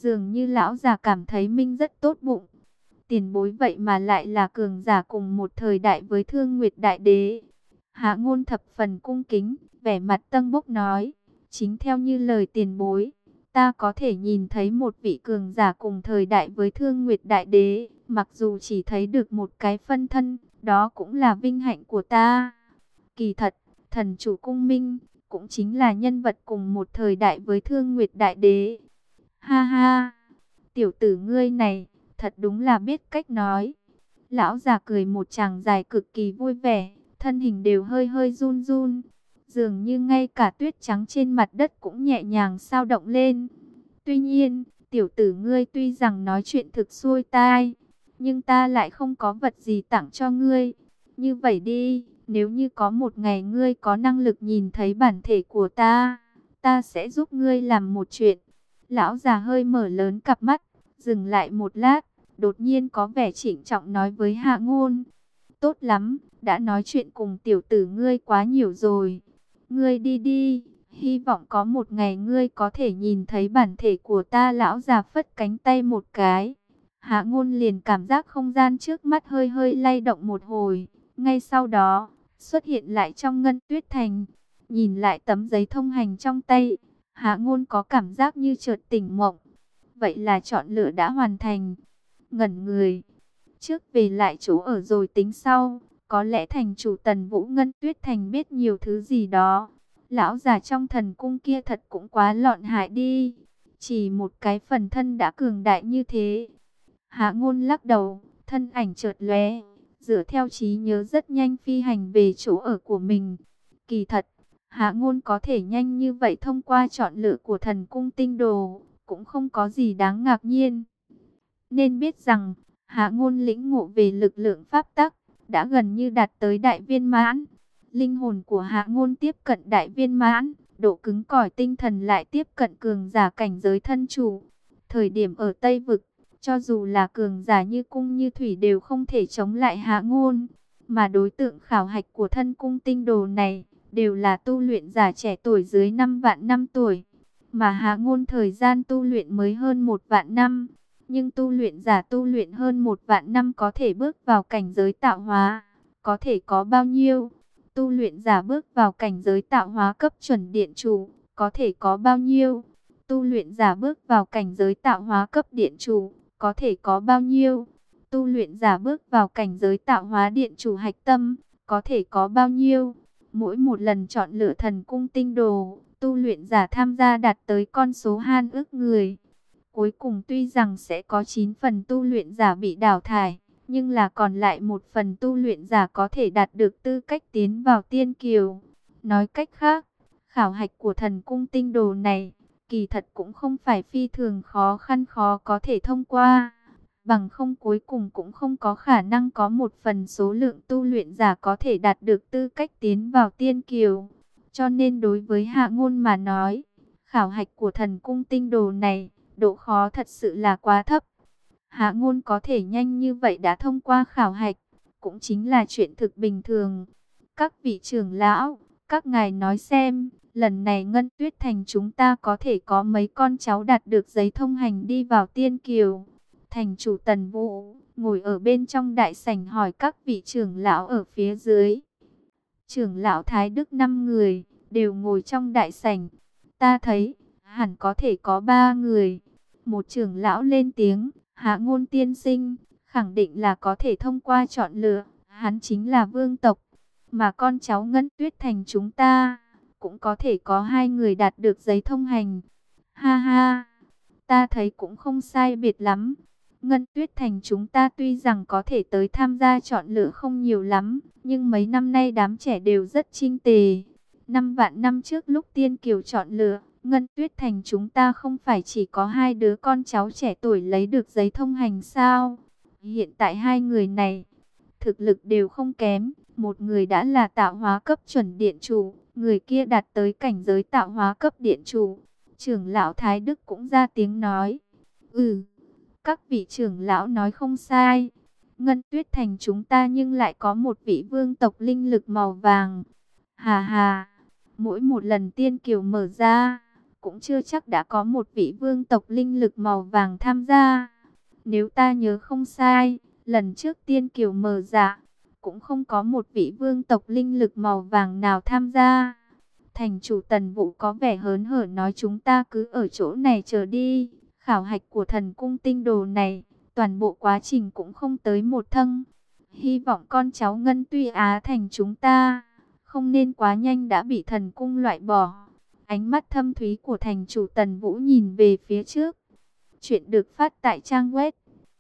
Dường như lão già cảm thấy Minh rất tốt bụng. Tiền bối vậy mà lại là cường giả cùng một thời đại với Thương Nguyệt Đại Đế. Hạ Ngôn thập phần cung kính, vẻ mặt tâng bốc nói, chính theo như lời tiền bối, ta có thể nhìn thấy một vị cường giả cùng thời đại với Thương Nguyệt Đại Đế, mặc dù chỉ thấy được một cái phân thân, đó cũng là vinh hạnh của ta. Kỳ thật, thần chủ cung Minh cũng chính là nhân vật cùng một thời đại với Thương Nguyệt Đại Đế. Ha ha, tiểu tử ngươi này, thật đúng là biết cách nói. Lão già cười một tràng dài cực kỳ vui vẻ, thân hình đều hơi hơi run run. Dường như ngay cả tuyết trắng trên mặt đất cũng nhẹ nhàng xao động lên. Tuy nhiên, tiểu tử ngươi tuy rằng nói chuyện thực xuôi tai, nhưng ta lại không có vật gì tặng cho ngươi. Như vậy đi, nếu như có một ngày ngươi có năng lực nhìn thấy bản thể của ta sẽ giúp ngươi làm một chuyện. Lão già hơi mở lớn cặp mắt, dừng lại một lát, đột nhiên có vẻ trịnh trọng nói với Hạ Ngôn. Tốt lắm, đã nói chuyện cùng tiểu tử ngươi quá nhiều rồi. Ngươi đi đi, hy vọng có một ngày ngươi có thể nhìn thấy bản thể của ta. Lão già phất cánh tay một cái. Hạ Ngôn liền cảm giác không gian trước mắt hơi hơi lay động một hồi. Ngay sau đó, xuất hiện lại trong Ngân Tuyết Thành. Nhìn lại tấm giấy thông hành trong tay, Hạ Ngôn có cảm giác như chợt tỉnh mộng. Vậy là chọn lựa đã hoàn thành. Ngẩn người, trước về lại chỗ ở rồi tính sau. Có lẽ thành chủ Tần Vũ Ngân Tuyết Thành biết nhiều thứ gì đó. Lão già trong thần cung kia thật cũng quá lọn hại đi. Chỉ một cái phần thân đã cường đại như thế. Hạ Ngôn lắc đầu, thân ảnh chợt lóe, dựa theo trí nhớ rất nhanh phi hành về chỗ ở của mình. Kỳ thật, Hạ Ngôn có thể nhanh như vậy thông qua chọn lựa của thần cung tinh đồ, cũng không có gì đáng ngạc nhiên. Nên biết rằng, Hạ Ngôn lĩnh ngộ về lực lượng pháp tắc, đã gần như đạt tới đại viên mãn. Linh hồn của Hạ Ngôn tiếp cận đại viên mãn, độ cứng cỏi tinh thần lại tiếp cận cường giả cảnh giới thân chủ. Thời điểm ở Tây Vực, cho dù là cường giả như cung như thủy đều không thể chống lại Hạ Ngôn. Mà đối tượng khảo hạch của thân cung tinh đồ này, đều là tu luyện giả trẻ tuổi dưới 5 vạn năm tuổi. Mà Hạ Ngôn thời gian tu luyện mới hơn 1 vạn năm. Nhưng tu luyện giả tu luyện hơn 1 vạn năm có thể bước vào cảnh giới tạo hóa, có thể có bao nhiêu? Tu luyện giả bước vào cảnh giới tạo hóa cấp chuẩn điện chủ, có thể có bao nhiêu? Tu luyện giả bước vào cảnh giới tạo hóa cấp điện chủ, có thể có bao nhiêu? Tu luyện giả bước vào cảnh giới tạo hóa điện chủ hạch tâm, có thể có bao nhiêu? Mỗi một lần chọn lựa thần cung tinh đồ, tu luyện giả tham gia đạt tới con số han ước người. Cuối cùng tuy rằng sẽ có 9 phần tu luyện giả bị đào thải, nhưng là còn lại một phần tu luyện giả có thể đạt được tư cách tiến vào tiên kiều. Nói cách khác, khảo hạch của thần cung tinh đồ này, kỳ thật cũng không phải phi thường khó khăn khó có thể thông qua. Bằng không cuối cùng cũng không có khả năng có một phần số lượng tu luyện giả có thể đạt được tư cách tiến vào tiên kiều. Cho nên đối với Hạ Ngôn mà nói, khảo hạch của thần cung tinh đồ này, độ khó thật sự là quá thấp. Hạ Ngôn có thể nhanh như vậy đã thông qua khảo hạch, cũng chính là chuyện thực bình thường. Các vị trưởng lão, các ngài nói xem, lần này Ngân Tuyết Thành chúng ta có thể có mấy con cháu đạt được giấy thông hành đi vào tiên kiều? Thành chủ Tần Vũ ngồi ở bên trong đại sảnh hỏi các vị trưởng lão ở phía dưới. Trưởng lão Thái Đức 5 người, đều ngồi trong đại sảnh. Ta thấy, hẳn có thể có 3 người. Một trưởng lão lên tiếng, Hạ Ngôn tiên sinh, khẳng định là có thể thông qua chọn lựa, hắn chính là vương tộc. Mà con cháu Ngân Tuyết Thành chúng ta, cũng có thể có 2 người đạt được giấy thông hành. Ha ha, ta thấy cũng không sai biệt lắm. Ngân Tuyết Thành chúng ta tuy rằng có thể tới tham gia chọn lựa không nhiều lắm, nhưng mấy năm nay đám trẻ đều rất chinh tề. 5 vạn năm trước lúc tiên kiều chọn lựa, Ngân Tuyết Thành chúng ta không phải chỉ có 2 đứa con cháu trẻ tuổi lấy được giấy thông hành sao? Hiện tại 2 người này, thực lực đều không kém. Một người đã là tạo hóa cấp chuẩn điện chủ, người kia đạt tới cảnh giới tạo hóa cấp điện chủ. Trưởng lão Thái Đức cũng ra tiếng nói. Các vị trưởng lão nói không sai. Ngân Tuyết Thành chúng ta nhưng lại có một vị vương tộc linh lực màu vàng. Hà hà, mỗi một lần tiên kiều mở ra, cũng chưa chắc đã có một vị vương tộc linh lực màu vàng tham gia. Nếu ta nhớ không sai, lần trước tiên kiều mở dạ, cũng không có một vị vương tộc linh lực màu vàng nào tham gia. Thành chủ Tần Vũ có vẻ hớn hở nói chúng ta cứ ở chỗ này chờ đi. Khảo hạch của thần cung tinh đồ này, toàn bộ quá trình cũng không tới một thâng. Hy vọng con cháu Ngân Tuy Á thành chúng ta không nên quá nhanh đã bị thần cung loại bỏ. Ánh mắt thâm thúy của thành chủ Tần Vũ nhìn về phía trước. Chuyện được phát tại trang web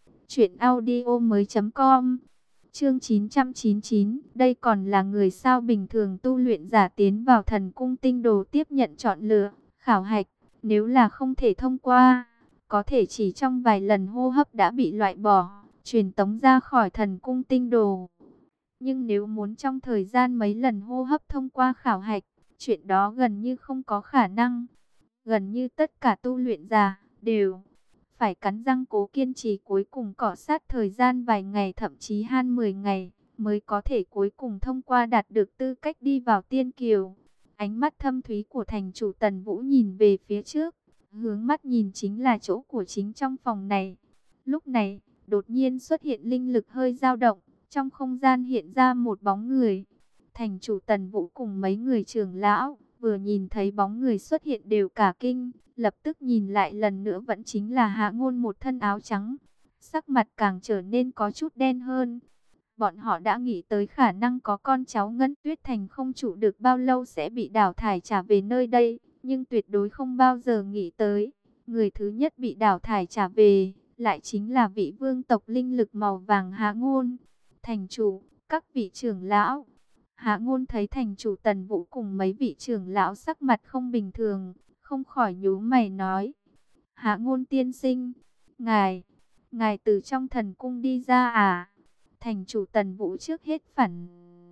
truyệnaudiomoi.com. Chương 999, đây còn là người sao? Bình thường tu luyện giả tiến vào thần cung tinh đồ tiếp nhận chọn lựa, khảo hạch, nếu là không thể thông qua, có thể chỉ trong vài lần hô hấp đã bị loại bỏ, truyền tống ra khỏi thần cung tinh đồ. Nhưng nếu muốn trong thời gian mấy lần hô hấp thông qua khảo hạch, chuyện đó gần như không có khả năng. Gần như tất cả tu luyện giả đều phải cắn răng cố kiên trì, cuối cùng cọ sát thời gian vài ngày thậm chí 10 ngày mới có thể cuối cùng thông qua, đạt được tư cách đi vào tiên kiều. Ánh mắt thâm thúy của thành chủ Tần Vũ nhìn về phía trước, hướng mắt nhìn chính là chỗ của chính trong phòng này. Lúc này, đột nhiên xuất hiện linh lực hơi dao động, trong không gian hiện ra một bóng người. Thành chủ Tần Vũ cùng mấy người trưởng lão vừa nhìn thấy bóng người xuất hiện đều cả kinh, lập tức nhìn lại lần nữa vẫn chính là Hạ Ngôn, một thân áo trắng, sắc mặt càng trở nên có chút đen hơn. Bọn họ đã nghĩ tới khả năng có con cháu Ngân Tuyết Thành không trụ được bao lâu sẽ bị đào thải trả về nơi đây, nhưng tuyệt đối không bao giờ nghĩ tới, người thứ nhất bị đào thải trả về lại chính là vị vương tộc linh lực màu vàng Hạ Ngôn. Thành chủ, các vị trưởng lão. Hạ Ngôn thấy thành chủ Tần Vũ cùng mấy vị trưởng lão sắc mặt không bình thường, không khỏi nhíu mày nói: Hạ Ngôn tiên sinh, ngài từ trong thần cung đi ra à? Thành chủ Tần Vũ trước hết phản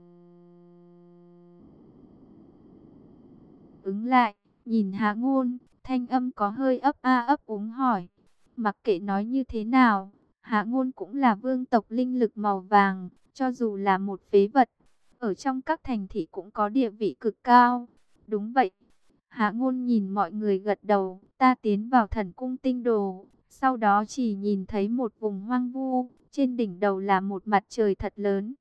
ứng lại, nhìn Hạ Ngôn, thanh âm có hơi ấp a ấp úng hỏi. Mặc kệ nói như thế nào, Hạ Ngôn cũng là vương tộc linh lực màu vàng, cho dù là một phế vật, ở trong các thành thị cũng có địa vị cực cao. Đúng vậy. Hạ Ngôn nhìn mọi người gật đầu. Ta tiến vào thần cung tinh đồ, sau đó chỉ nhìn thấy một vùng hoang vu, trên đỉnh đầu là một mặt trời thật lớn.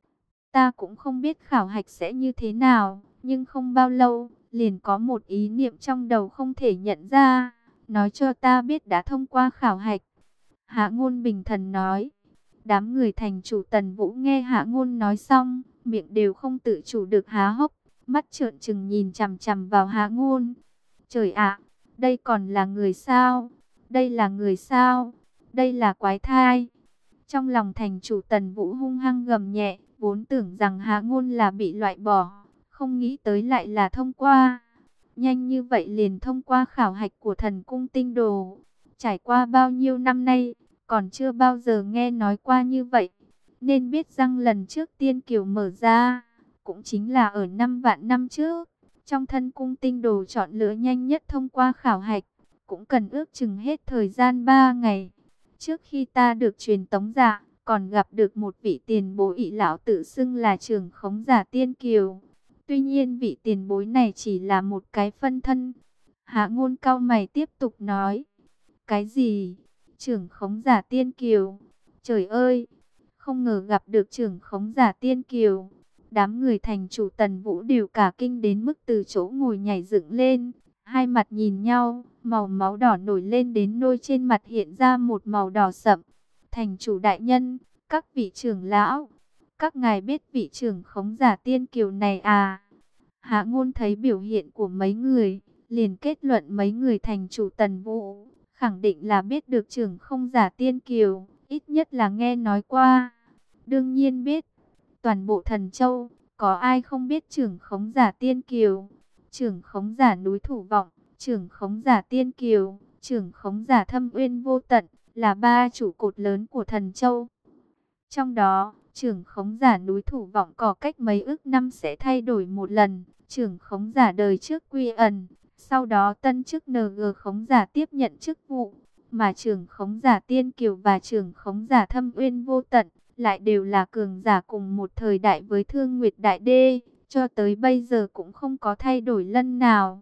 Ta cũng không biết khảo hạch sẽ như thế nào, nhưng không bao lâu, liền có một ý niệm trong đầu không thể nhận ra, nói cho ta biết đã thông qua khảo hạch. Hạ Ngôn bình thần nói. Đám người thành chủ Tần Vũ nghe Hạ Ngôn nói xong, miệng đều không tự chủ được há hốc, mắt trợn trừng nhìn chằm chằm vào Hạ Ngôn. Trời ạ, đây còn là người sao? Đây là người sao? Đây là quái thai. Trong lòng thành chủ Tần Vũ hung hăng gầm nhẹ, vốn tưởng rằng Hạ Ngôn là bị loại bỏ, không nghĩ tới lại là thông qua. Nhanh như vậy liền thông qua khảo hạch của thần cung tinh đồ. Trải qua bao nhiêu năm nay, còn chưa bao giờ nghe nói qua như vậy. Nên biết rằng lần trước tiên kiều mở ra, cũng chính là ở 5 vạn năm trước. Trong thân cung tinh đồ chọn lựa nhanh nhất thông qua khảo hạch, cũng cần ước chừng hết thời gian 3 ngày. Trước khi ta được truyền tống giả, còn gặp được một vị tiền bối ỷ lão tự xưng là trưởng khống giả tiên kiều. Tuy nhiên vị tiền bối này chỉ là một cái phân thân. Hạ Ngôn cau mày tiếp tục nói. Cái gì? Trưởng khống giả tiên kiều? Trời ơi! Không ngờ gặp được trưởng khống giả tiên kiều. Đám người thành chủ Tần Vũ đều cả kinh đến mức từ chỗ ngồi nhảy dựng lên. Hai mặt nhìn nhau, màu máu đỏ nổi lên đến nôi trên mặt hiện ra một màu đỏ sậm. Thành chủ đại nhân, các vị trưởng lão, các ngài biết vị trưởng khống giả tiên kiều này à? Hạ Ngôn thấy biểu hiện của mấy người, liền kết luận mấy người thành chủ Tần Vũ khẳng định là biết được trưởng không giả tiên kiều, ít nhất là nghe nói qua. Đương nhiên biết, toàn bộ Thần Châu, có ai không biết trưởng khống giả tiên kiều? Trưởng khống giả núi Thủ Vọng, trưởng khống giả tiên kiều, trưởng khống giả Thâm Uyên Vô Tận, là ba trụ cột lớn của Thần Châu. Trong đó, trưởng khống giả núi Thủ Vọng có cách mấy ức năm sẽ thay đổi một lần. Trưởng khống giả đời trước quy ẩn, sau đó tân chức NG khống giả tiếp nhận chức vụ. Mà trưởng khống giả tiên kiều và trưởng khống giả Thâm Uyên Vô Tận lại đều là cường giả cùng một thời đại với Thương Nguyệt Đại Đế, cho tới bây giờ cũng không có thay đổi lần nào.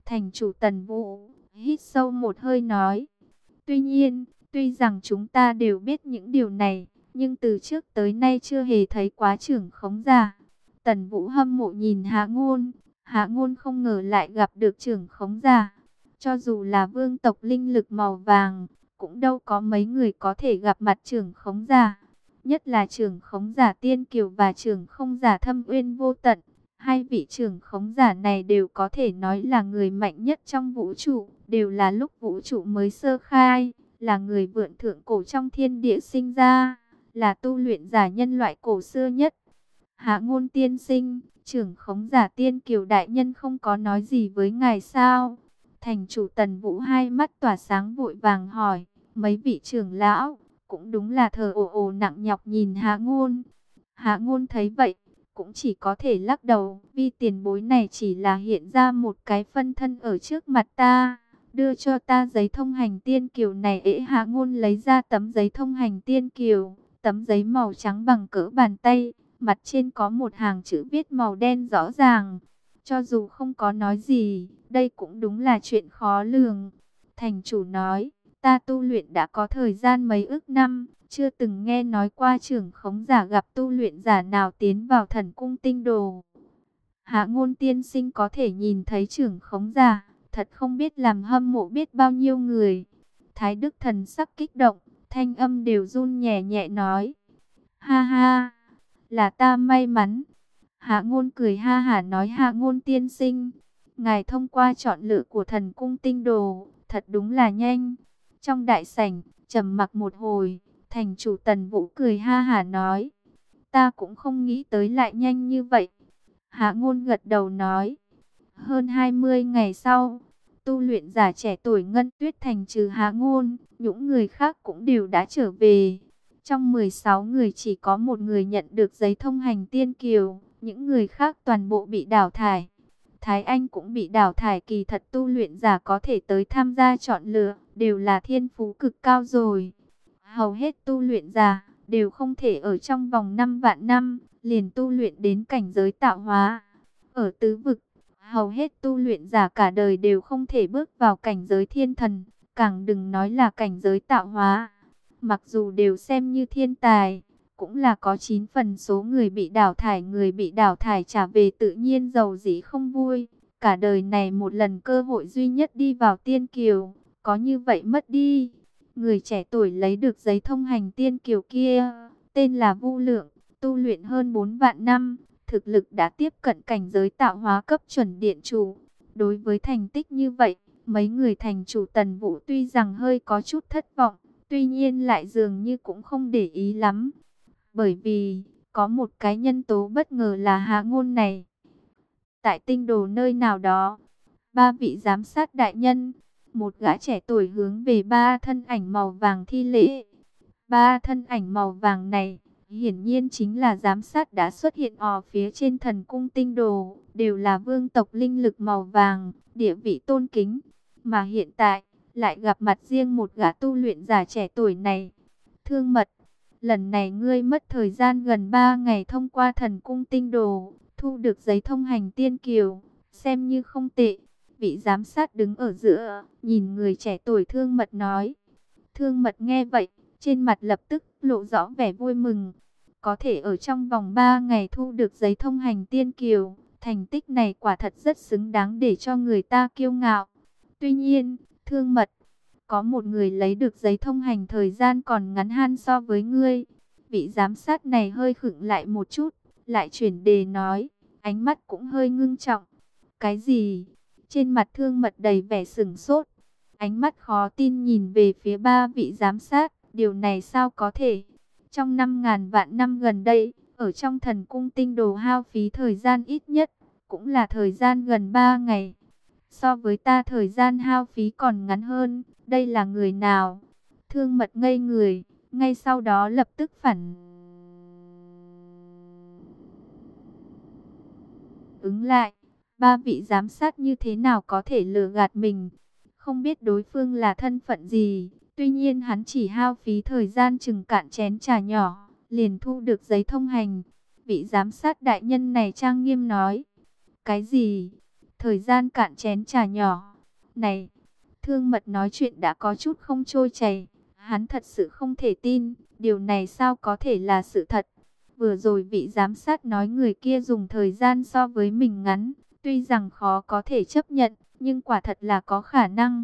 Thành chủ Tần Vũ hít sâu một hơi nói. Tuy nhiên, tuy rằng chúng ta đều biết những điều này, nhưng từ trước tới nay chưa hề thấy quá trưởng khống giả. Tần Vũ hâm mộ nhìn Hạ Ngôn. Hạ Ngôn không ngờ lại gặp được trưởng khống giả. Cho dù là vương tộc linh lực màu vàng, cũng đâu có mấy người có thể gặp mặt trưởng khống giả. Nhất là trưởng khống giả Tiên Kiều và trưởng khống giả Thâm Uyên Vô Tận. Hai vị trưởng khống giả này đều có thể nói là người mạnh nhất trong vũ trụ, đều là lúc vũ trụ mới sơ khai, là người vượn thượng cổ trong thiên địa sinh ra, là tu luyện giả nhân loại cổ xưa nhất. Hạ Ngôn tiên sinh, trưởng khống giả Tiên Kiều đại nhân không có nói gì với ngài sao? Thành chủ Tần Vũ hai mắt tỏa sáng vội vàng hỏi. Mấy vị trưởng lão cũng đúng là thờ ồ ồ nặng nhọc nhìn Hạ Ngôn. Hạ Ngôn thấy vậy, cũng chỉ có thể lắc đầu, vì tiền bối này chỉ là hiện ra một cái phân thân ở trước mặt ta, đưa cho ta giấy thông hành Tiên Kiều này. Hạ Ngôn lấy ra tấm giấy thông hành Tiên Kiều, tấm giấy màu trắng bằng cỡ bàn tay, mặt trên có một hàng chữ viết màu đen rõ ràng. Cho dù không có nói gì, đây cũng đúng là chuyện khó lường. Thành chủ nói, ta tu luyện đã có thời gian mấy ức năm, chưa từng nghe nói qua trưởng khống giả gặp tu luyện giả nào tiến vào thần cung tinh đồ. Hạ Ngôn tiên sinh có thể nhìn thấy trưởng khống giả, thật không biết làm hâm mộ biết bao nhiêu người. Thái Đức thần sắc kích động, thanh âm đều run nhẹ nhẹ nói. Ha ha, là ta may mắn. Hạ Ngôn cười ha hả nói, Hạ Ngôn tiên sinh, ngài thông qua chọn lựa của thần cung tinh đồ, thật đúng là nhanh. Trong đại sảnh, trầm mặc một hồi, thành chủ Tần Vũ cười ha hả nói. Ta cũng không nghĩ tới lại nhanh như vậy. Hạ Ngôn gật đầu nói. Hơn 20 ngày sau, tu luyện giả trẻ tuổi Ngân Tuyết Thành trừ Hạ Ngôn, những người khác cũng đều đã trở về. Trong 16 người chỉ có một người nhận được giấy thông hành Tiên Kiều, những người khác toàn bộ bị đào thải. Thái Anh cũng bị đào thải, kỳ thật tu luyện giả có thể tới tham gia chọn lựa, đều là thiên phú cực cao rồi. Hầu hết tu luyện giả đều không thể ở trong vòng 5 vạn năm liền tu luyện đến cảnh giới tạo hóa. Ở tứ vực, hầu hết tu luyện giả cả đời đều không thể bước vào cảnh giới thiên thần, càng đừng nói là cảnh giới tạo hóa. Mặc dù đều xem như thiên tài, cũng là có 9 phần số người bị đào thải, người bị đào thải trả về tự nhiên giàu dĩ không vui. Cả đời này một lần cơ hội duy nhất đi vào Tiên Kiều, có như vậy mất đi. Người trẻ tuổi lấy được giấy thông hành Tiên Kiều kia, tên là Vu Lượng, tu luyện hơn 4 vạn năm, thực lực đã tiếp cận cảnh giới tạo hóa cấp chuẩn điện chủ. Đối với thành tích như vậy, mấy người thành chủ Tần Vũ tuy rằng hơi có chút thất vọng, tuy nhiên lại dường như cũng không để ý lắm. Bởi vì, có một cái nhân tố bất ngờ là Hạ Ngôn này. Tại tinh đồ nơi nào đó, ba vị giám sát đại nhân, một gã trẻ tuổi hướng về ba thân ảnh màu vàng thi lễ. Ba thân ảnh màu vàng này, hiển nhiên chính là giám sát đã xuất hiện ở phía trên thần cung tinh đồ, đều là vương tộc linh lực màu vàng, địa vị tôn kính. Mà hiện tại, lại gặp mặt riêng một gã tu luyện giả trẻ tuổi này. Thương Mật, lần này ngươi mất thời gian gần 3 ngày thông qua thần cung tinh đồ, thu được giấy thông hành Tiên Kiều, xem như không tệ. Vị giám sát đứng ở giữa, nhìn người trẻ tuổi Thương Mật nói. Thương Mật nghe vậy, trên mặt lập tức lộ rõ vẻ vui mừng. Có thể ở trong vòng 3 ngày thu được giấy thông hành Tiên Kiều, thành tích này quả thật rất xứng đáng để cho người ta kiêu ngạo. Tuy nhiên, Thương Mật, có một người lấy được giấy thông hành thời gian còn ngắn hơn so với ngươi. Vị giám sát này hơi khựng lại một chút, lại chuyển đề nói, ánh mắt cũng hơi ngưng trọng. Cái gì? Trên mặt Thương Mật đầy vẻ sửng sốt, ánh mắt khó tin nhìn về phía ba vị giám sát. Điều này sao có thể? Trong 5.000 vạn năm gần đây, ở trong thần cung tinh đồ hao phí thời gian ít nhất, cũng là thời gian gần 3 ngày. So với ta thời gian hao phí còn ngắn hơn, đây là người nào? Thương Mật ngây người, ngay sau đó lập tức phản ứng lại. Ba vị giám sát như thế nào có thể lừa gạt mình? Không biết đối phương là thân phận gì, tuy nhiên hắn chỉ hao phí thời gian chừng cạn chén trà nhỏ, liền thu được giấy thông hành. Vị giám sát đại nhân này trang nghiêm nói. Cái gì? Thời gian cạn chén trà nhỏ. Này, Thương Mật nói chuyện đã có chút không trôi chảy. Hắn thật sự không thể tin, điều này sao có thể là sự thật. Vừa rồi vị giám sát nói người kia dùng thời gian so với mình ngắn, tuy rằng khó có thể chấp nhận, nhưng quả thật là có khả năng.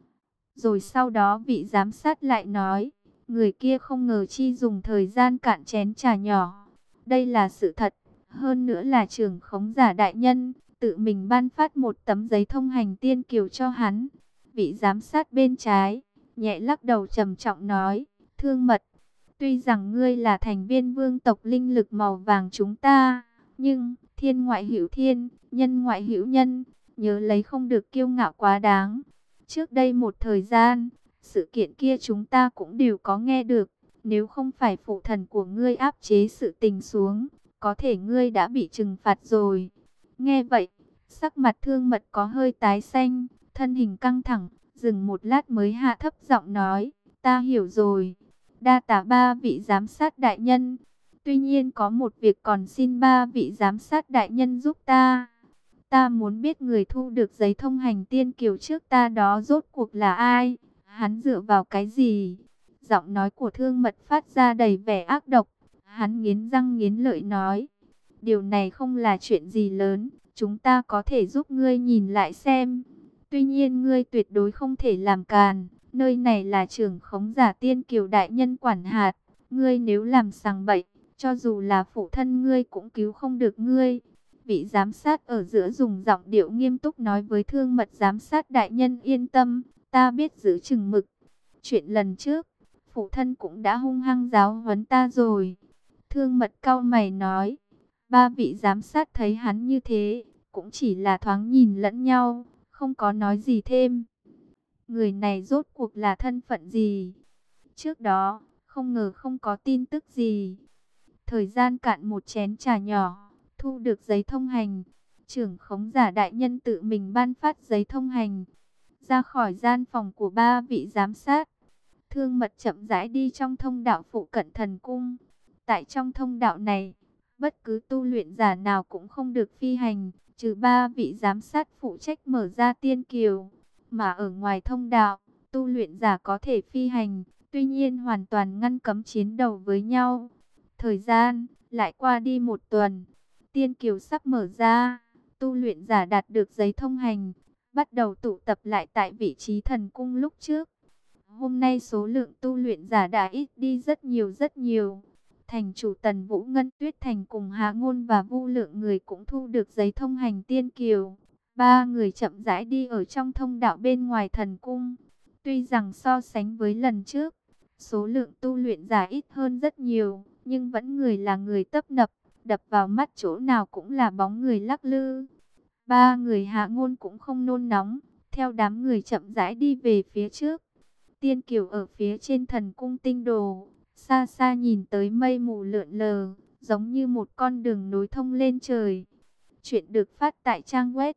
Rồi sau đó vị giám sát lại nói, người kia không ngờ chi dùng thời gian cạn chén trà nhỏ. Đây là sự thật, hơn nữa là trưởng khống giả đại nhân, tự mình ban phát một tấm giấy thông hành tiên kiều cho hắn. Vị giám sát bên trái, nhẹ lắc đầu trầm trọng nói, Thương Mật, tuy rằng ngươi là thành viên vương tộc linh lực màu vàng chúng ta, nhưng thiên ngoại hữu thiên, nhân ngoại hữu nhân, nhớ lấy không được kiêu ngạo quá đáng. Trước đây một thời gian, sự kiện kia chúng ta cũng đều có nghe được. Nếu không phải phụ thần của ngươi áp chế sự tình xuống, có thể ngươi đã bị trừng phạt rồi. Nghe vậy, sắc mặt Thương Mật có hơi tái xanh, thân hình căng thẳng, dừng một lát mới hạ thấp giọng nói, ta hiểu rồi. Đa tạ ba vị giám sát đại nhân. Tuy nhiên có một việc còn xin ba vị giám sát đại nhân giúp ta. Ta muốn biết người thu được giấy thông hành tiên kiều trước ta đó rốt cuộc là ai? Hắn dựa vào cái gì? Giọng nói của Thương Mật phát ra đầy vẻ ác độc. Hắn nghiến răng nghiến lợi nói. Điều này không là chuyện gì lớn. Chúng ta có thể giúp ngươi nhìn lại xem. Tuy nhiên ngươi tuyệt đối không thể làm càn. Nơi này là trưởng khống giả tiên kiều đại nhân quản hạt. Ngươi nếu làm sằng bậy, cho dù là phụ thân ngươi cũng cứu không được ngươi. Vị giám sát ở giữa dùng giọng điệu nghiêm túc nói với Thương Mật giám sát đại nhân yên tâm, ta biết giữ chừng mực. Chuyện lần trước, phụ thân cũng đã hung hăng giáo huấn ta rồi. Thương Mật cau mày nói, ba vị giám sát thấy hắn như thế, cũng chỉ là thoáng nhìn lẫn nhau, không có nói gì thêm. Người này rốt cuộc là thân phận gì? Trước đó, không ngờ không có tin tức gì. Thời gian cạn một chén trà nhỏ, thu được giấy thông hành. Trưởng khống giả đại nhân tự mình ban phát giấy thông hành. Ra khỏi gian phòng của ba vị giám sát, Thương Mật chậm rãi đi trong thông đạo phụ cận thần cung. Tại trong thông đạo này, bất cứ tu luyện giả nào cũng không được phi hành, trừ ba vị giám sát phụ trách mở ra tiên kiều. Mà ở ngoài thông đạo, tu luyện giả có thể phi hành, tuy nhiên hoàn toàn ngăn cấm chiến đấu với nhau. Thời gian lại qua đi một tuần, tiên kiều sắp mở ra, tu luyện giả đạt được giấy thông hành, bắt đầu tụ tập lại tại vị trí thần cung lúc trước. Hôm nay số lượng tu luyện giả đã ít đi rất nhiều rất nhiều. Thành chủ Tần Vũ Ngân Tuyết Thành cùng Hạ Ngôn và Vu Lượng người cũng thu được giấy thông hành tiên kiều. Ba người chậm rãi đi ở trong thông đạo bên ngoài thần cung. Tuy rằng so sánh với lần trước, số lượng tu luyện giả ít hơn rất nhiều, nhưng vẫn người là người tấp nập, đập vào mắt chỗ nào cũng là bóng người lắc lư. Ba người Hạ Ngôn cũng không nôn nóng, theo đám người chậm rãi đi về phía trước. Tiên kiều ở phía trên thần cung tinh đồ, xa xa nhìn tới mây mù lượn lờ, giống như một con đường nối thông lên trời. Chuyện được phát tại trang web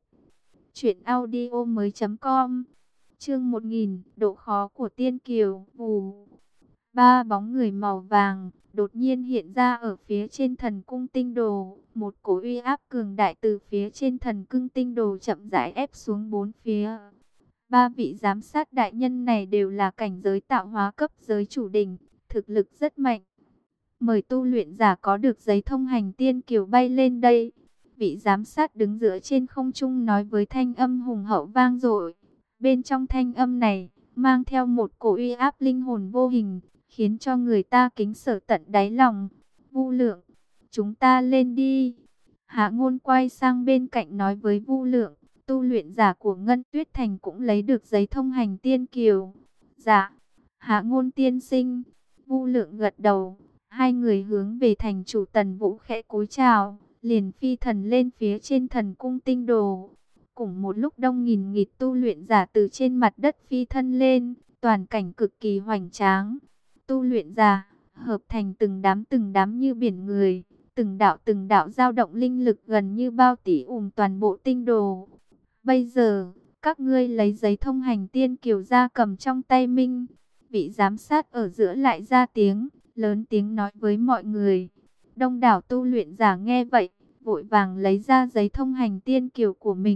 truyệnaudiomoi.com. Chương 1000, độ khó của tiên kiều. Vù. Ba bóng người màu vàng đột nhiên hiện ra ở phía trên thần cung tinh đồ, một cổ uy áp cường đại từ phía trên thần cung tinh đồ chậm rãi ép xuống bốn phía. Ba vị giám sát đại nhân này đều là cảnh giới tạo hóa cấp giới chủ đỉnh, thực lực rất mạnh. Mời tu luyện giả có được giấy thông hành tiên kiều bay lên đây. Vị giám sát đứng giữa trên không trung nói với thanh âm hùng hậu vang dội. Bên trong thanh âm này, mang theo một cổ uy áp linh hồn vô hình, khiến cho người ta kính sợ tận đáy lòng. Vu Lượng, chúng ta lên đi. Hạ Ngôn quay sang bên cạnh nói với Vu Lượng, tu luyện giả của Ngân Tuyết Thành cũng lấy được giấy thông hành tiên kiều. Dạ, Hạ Ngôn tiên sinh. Vu Lượng gật đầu. Hai người hướng về thành chủ Tần Vũ khẽ cúi chào, liền phi thần lên phía trên thần cung tinh đồ. Cùng một lúc đông nghìn nghịt tu luyện giả từ trên mặt đất phi thân lên, toàn cảnh cực kỳ hoành tráng. Tu luyện giả hợp thành từng đám như biển người, từng đạo dao động linh lực gần như bao tỉ toàn bộ tinh đồ. Bây giờ, các ngươi lấy giấy thông hành tiên kiều ra cầm trong tay minh. Vị giám sát ở giữa lại ra tiếng, lớn tiếng nói với mọi người. Đông đảo tu luyện giả nghe vậy, vội vàng lấy ra giấy thông hành tiên kiều của mình.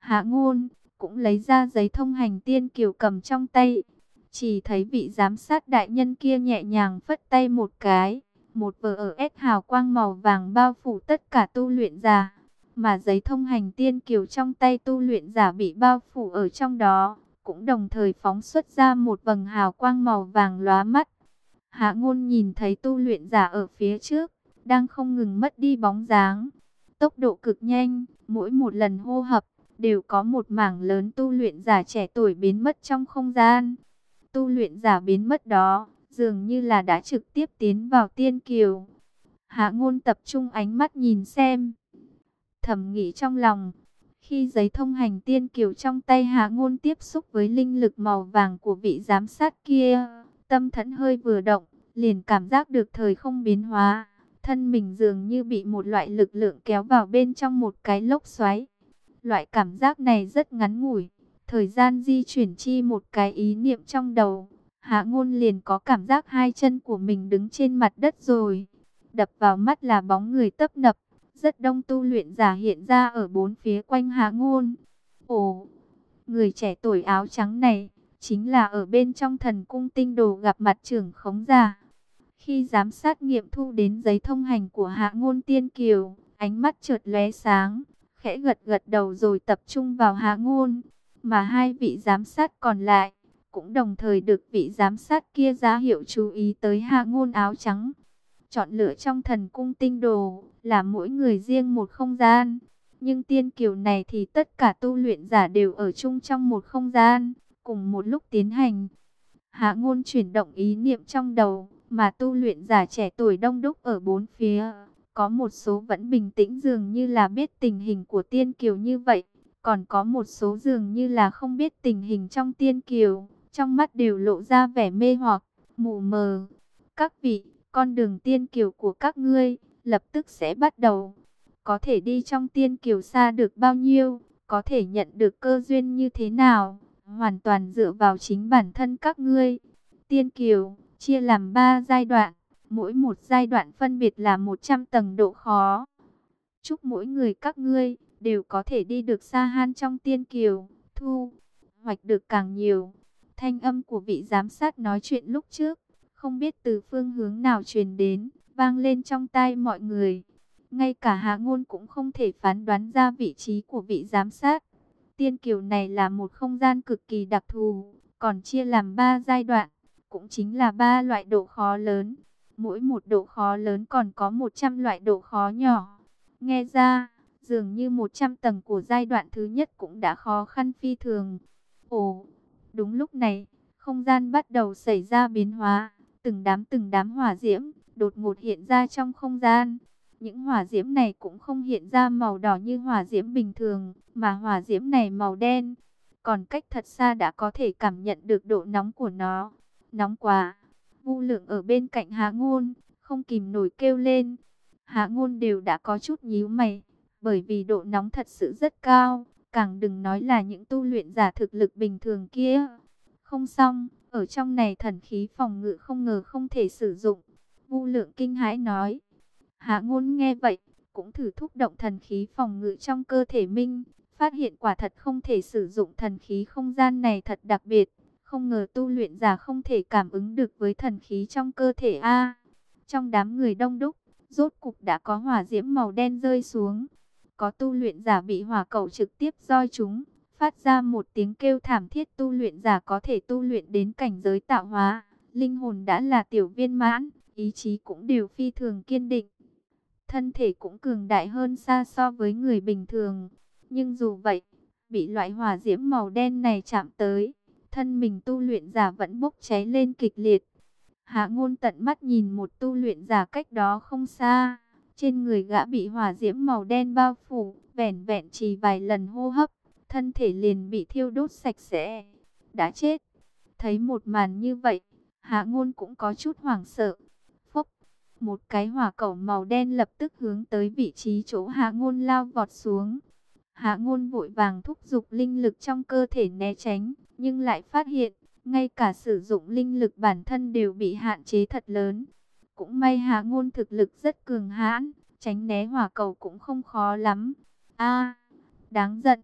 Hạ Ngôn cũng lấy ra giấy thông hành tiên kiều cầm trong tay. Chỉ thấy vị giám sát đại nhân kia nhẹ nhàng phất tay một cái, một VS hào quang màu vàng bao phủ tất cả tu luyện giả, mà giấy thông hành tiên kiều trong tay tu luyện giả bị bao phủ ở trong đó, cũng đồng thời phóng xuất ra một vầng hào quang màu vàng lóa mắt. Hạ Ngôn nhìn thấy tu luyện giả ở phía trước, đang không ngừng mất đi bóng dáng. Tốc độ cực nhanh, mỗi một lần hô hấp, đều có một mảng lớn tu luyện giả trẻ tuổi biến mất trong không gian. Tu luyện giả biến mất đó, dường như là đã trực tiếp tiến vào tiên kiều. Hạ Ngôn tập trung ánh mắt nhìn xem, thầm nghĩ trong lòng. Khi giấy thông hành tiên kiều trong tay Hạ Ngôn tiếp xúc với linh lực màu vàng của vị giám sát kia, tâm thần hơi vừa động, liền cảm giác được thời không biến hóa. Thân mình dường như bị một loại lực lượng kéo vào bên trong một cái lốc xoáy. Loại cảm giác này rất ngắn ngủi, thời gian di chuyển chi một cái ý niệm trong đầu, Hạ Ngôn liền có cảm giác hai chân của mình đứng trên mặt đất rồi. Đập vào mắt là bóng người tấp nập, rất đông tu luyện giả hiện ra ở bốn phía quanh Hạ Ngôn. Ồ, người trẻ tuổi áo trắng này, chính là ở bên trong Thần Cung Tinh Đồ gặp mặt trưởng khống giả. Khi giám sát nghiệm thu đến giấy thông hành của Hạ Ngôn tiên kiều, ánh mắt chợt lóe sáng, khẽ gật gật đầu rồi tập trung vào Hạ Ngôn. Mà hai vị giám sát còn lại, cũng đồng thời được vị giám sát kia ra hiệu chú ý tới Hạ Ngôn áo trắng. Chọn lựa trong Thần Cung Tinh Đồ là mỗi người riêng một không gian, nhưng tiên kiều này thì tất cả tu luyện giả đều ở chung trong một không gian, cùng một lúc tiến hành. Hạ Ngôn chuyển động ý niệm trong đầu, mà tu luyện giả trẻ tuổi đông đúc ở bốn phía, có một số vẫn bình tĩnh dường như là biết tình hình của tiên kiều như vậy, còn có một số dường như là không biết tình hình trong tiên kiều, trong mắt đều lộ ra vẻ mê hoặc, mù mờ. Các vị, con đường tiên kiều của các ngươi lập tức sẽ bắt đầu. Có thể đi trong tiên kiều xa được bao nhiêu, có thể nhận được cơ duyên như thế nào, hoàn toàn dựa vào chính bản thân các ngươi. Tiên kiều chia làm 3 giai đoạn, mỗi một giai đoạn phân biệt là 100 tầng độ khó. Chúc mỗi người các ngươi đều có thể đi được xa han trong tiên kiều, thu hoạch được càng nhiều. Thanh âm của vị giám sát nói chuyện lúc trước, không biết từ phương hướng nào truyền đến, vang lên trong tai mọi người. Ngay cả Hạ Ngôn cũng không thể phán đoán ra vị trí của vị giám sát. Tiên kiều này là một không gian cực kỳ đặc thù, còn chia làm 3 giai đoạn, cũng chính là 3 loại độ khó lớn. Mỗi một độ khó lớn còn có 100 loại độ khó nhỏ. Nghe ra, dường như 100 tầng của giai đoạn thứ nhất cũng đã khó khăn phi thường. Ồ, đúng lúc này, không gian bắt đầu xảy ra biến hóa. Từng đám hỏa diễm đột ngột hiện ra trong không gian. Những hỏa diễm này cũng không hiện ra màu đỏ như hỏa diễm bình thường, mà hỏa diễm này màu đen. Còn cách thật xa đã có thể cảm nhận được độ nóng của nó. Nóng quá! Vu Lượng ở bên cạnh Hạ Ngôn, không kìm nổi kêu lên. Hạ Ngôn đều đã có chút nhíu mày, bởi vì độ nóng thật sự rất cao, càng đừng nói là những tu luyện giả thực lực bình thường kia. Không xong, ở trong này thần khí phòng ngự không ngờ không thể sử dụng. Vu Lượng kinh hãi nói. Hạ Ngôn nghe vậy, cũng thử thúc động thần khí phòng ngự trong cơ thể mình, phát hiện quả thật không thể sử dụng thần khí không gian này thật đặc biệt. Không ngờ tu luyện giả không thể cảm ứng được với thần khí trong cơ thể a. Trong đám người đông đúc, rốt cục đã có hỏa diễm màu đen rơi xuống. Có tu luyện giả bị hỏa cầu trực tiếp roi chúng, phát ra một tiếng kêu thảm thiết. Tu luyện giả có thể tu luyện đến cảnh giới tạo hóa, linh hồn đã là tiểu viên mãn, ý chí cũng đều phi thường kiên định. Thân thể cũng cường đại hơn xa so với người bình thường. Nhưng dù vậy, bị loại hỏa diễm màu đen này chạm tới, thân mình tu luyện giả vẫn bốc cháy lên kịch liệt. Hạ Ngôn tận mắt nhìn một tu luyện giả cách đó không xa, trên người gã bị hỏa diễm màu đen bao phủ, vẻn vẹn chỉ vài lần hô hấp, thân thể liền bị thiêu đốt sạch sẽ, đã chết. Thấy một màn như vậy, Hạ Ngôn cũng có chút hoảng sợ. Phốc, một cái hỏa cầu màu đen lập tức hướng tới vị trí chỗ Hạ Ngôn lao vọt xuống. Hạ Ngôn vội vàng thúc giục linh lực trong cơ thể né tránh, nhưng lại phát hiện, ngay cả sử dụng linh lực bản thân đều bị hạn chế thật lớn. Cũng may Hạ Ngôn thực lực rất cường hãn, tránh né hỏa cầu cũng không khó lắm. A, đáng giận.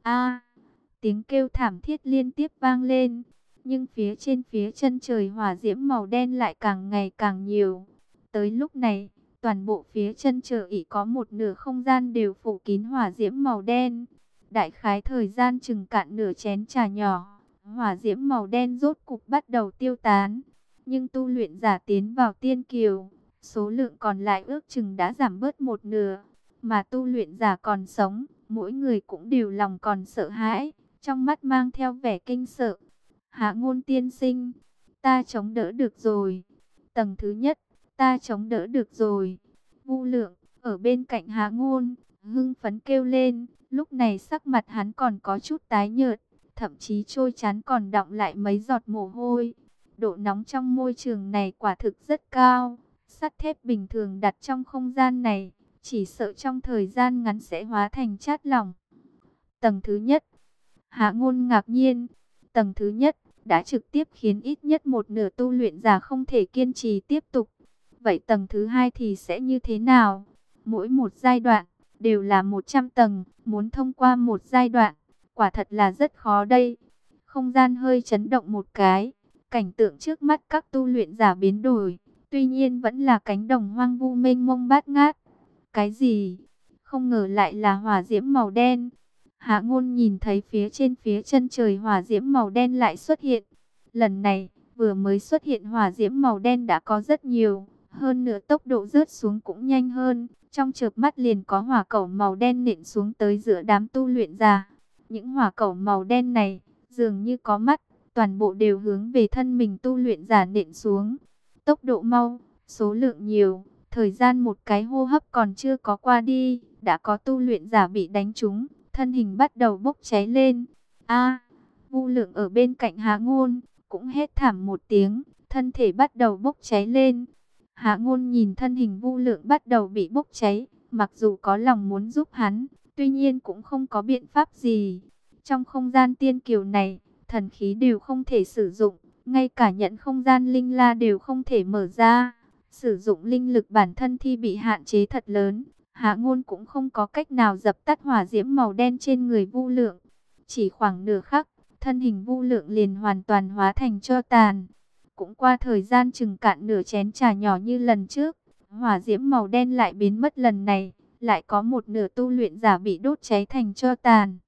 A, tiếng kêu thảm thiết liên tiếp vang lên, nhưng phía chân trời hỏa diễm màu đen lại càng ngày càng nhiều. Tới lúc này, toàn bộ phía chân trời ỉ có một nửa không gian đều phủ kín hỏa diễm màu đen. Đại khái thời gian chừng cạn nửa chén trà nhỏ, hỏa diễm màu đen rốt cục bắt đầu tiêu tán. Nhưng tu luyện giả tiến vào tiên kiều, số lượng còn lại ước chừng đã giảm bớt một nửa. Mà tu luyện giả còn sống, mỗi người cũng đều lòng còn sợ hãi, trong mắt mang theo vẻ kinh sợ. Hạ Ngôn tiên sinh, ta chống đỡ được rồi. Tầng thứ nhất, ta chống đỡ được rồi. Vu Lượng, ở bên cạnh Hạ Ngôn, hưng phấn kêu lên. Lúc này sắc mặt hắn còn có chút tái nhợt, thậm chí trôi trán còn đọng lại mấy giọt mồ hôi. Độ nóng trong môi trường này quả thực rất cao. Sắt thép bình thường đặt trong không gian này, chỉ sợ trong thời gian ngắn sẽ hóa thành chát lỏng. Tầng thứ nhất, Hạ Ngôn ngạc nhiên, tầng thứ nhất đã trực tiếp khiến ít nhất một nửa tu luyện giả không thể kiên trì tiếp tục. Vậy tầng thứ hai thì sẽ như thế nào? Mỗi một giai đoạn đều là 100 tầng, muốn thông qua một giai đoạn, quả thật là rất khó đây. Không gian hơi chấn động một cái, cảnh tượng trước mắt các tu luyện giả biến đổi, tuy nhiên vẫn là cánh đồng hoang vu mênh mông bát ngát. Cái gì? Không ngờ lại là hỏa diễm màu đen. Hạ Ngôn nhìn thấy phía chân trời hỏa diễm màu đen lại xuất hiện. Lần này, vừa mới xuất hiện hỏa diễm màu đen đã có rất nhiều, hơn nữa tốc độ rớt xuống cũng nhanh hơn. Trong chớp mắt liền có hỏa cầu màu đen nện xuống tới giữa đám tu luyện giả. Những hỏa cầu màu đen này, dường như có mắt, toàn bộ đều hướng về thân mình tu luyện giả nện xuống. Tốc độ mau, số lượng nhiều, thời gian một cái hô hấp còn chưa có qua đi, đã có tu luyện giả bị đánh trúng, thân hình bắt đầu bốc cháy lên. A, Vu Lượng ở bên cạnh Hạ Ngôn cũng hét thảm một tiếng, thân thể bắt đầu bốc cháy lên. Hạ Ngôn nhìn thân hình Vu Lượng bắt đầu bị bốc cháy, mặc dù có lòng muốn giúp hắn, tuy nhiên cũng không có biện pháp gì. Trong không gian tiên kiều này, thần khí đều không thể sử dụng, ngay cả nhận không gian linh la đều không thể mở ra. Sử dụng linh lực bản thân thì bị hạn chế thật lớn. Hạ Ngôn cũng không có cách nào dập tắt hỏa diễm màu đen trên người Vu Lượng. Chỉ khoảng nửa khắc, thân hình Vu Lượng liền hoàn toàn hóa thành tro tàn. Cũng qua thời gian chừng cạn nửa chén trà nhỏ như lần trước, hỏa diễm màu đen lại biến mất lần này, lại có một nửa tu luyện giả bị đốt cháy thành tro tàn.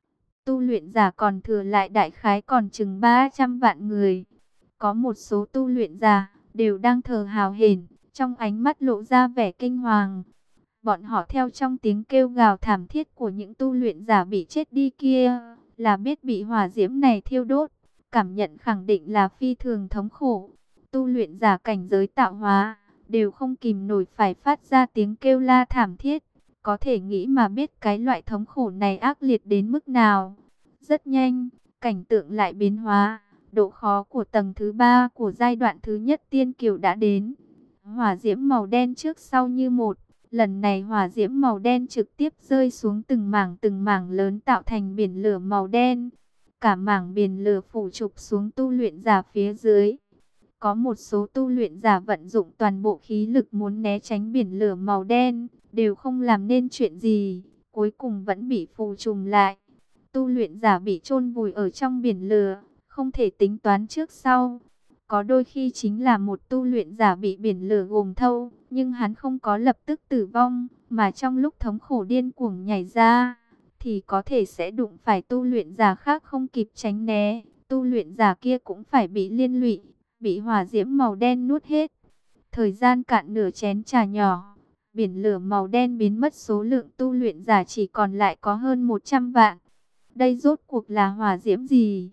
Tu luyện giả còn thừa lại đại khái còn chừng 300 vạn người. Có một số tu luyện giả đều đang thở hào hển, trong ánh mắt lộ ra vẻ kinh hoàng. Bọn họ theo trong tiếng kêu gào thảm thiết của những tu luyện giả bị chết đi kia, là biết bị hỏa diễm này thiêu đốt, cảm nhận khẳng định là phi thường thống khổ. Tu luyện giả cảnh giới tạo hóa, đều không kìm nổi phải phát ra tiếng kêu la thảm thiết. Có thể nghĩ mà biết cái loại thống khổ này ác liệt đến mức nào. Rất nhanh, cảnh tượng lại biến hóa. Độ khó của tầng thứ 3 của giai đoạn thứ nhất tiên kiều đã đến. Hỏa diễm màu đen trước sau như một. Lần này hỏa diễm màu đen trực tiếp rơi xuống từng mảng lớn tạo thành biển lửa màu đen. Cả mảng biển lửa phủ trục xuống tu luyện giả phía dưới. Có một số tu luyện giả vận dụng toàn bộ khí lực muốn né tránh biển lửa màu đen, đều không làm nên chuyện gì, cuối cùng vẫn bị phù trùm lại. Tu luyện giả bị chôn vùi ở trong biển lửa, không thể tính toán trước sau. Có đôi khi chính là một tu luyện giả bị biển lửa gồm thâu, nhưng hắn không có lập tức tử vong, mà trong lúc thống khổ điên cuồng nhảy ra, thì có thể sẽ đụng phải tu luyện giả khác không kịp tránh né. Tu luyện giả kia cũng phải bị liên lụy, bị hỏa diễm màu đen nuốt hết. Thời gian cạn nửa chén trà nhỏ, biển lửa màu đen biến mất, số lượng tu luyện giả chỉ còn lại có hơn 100 vạn. Đây rốt cuộc là hỏa diễm gì?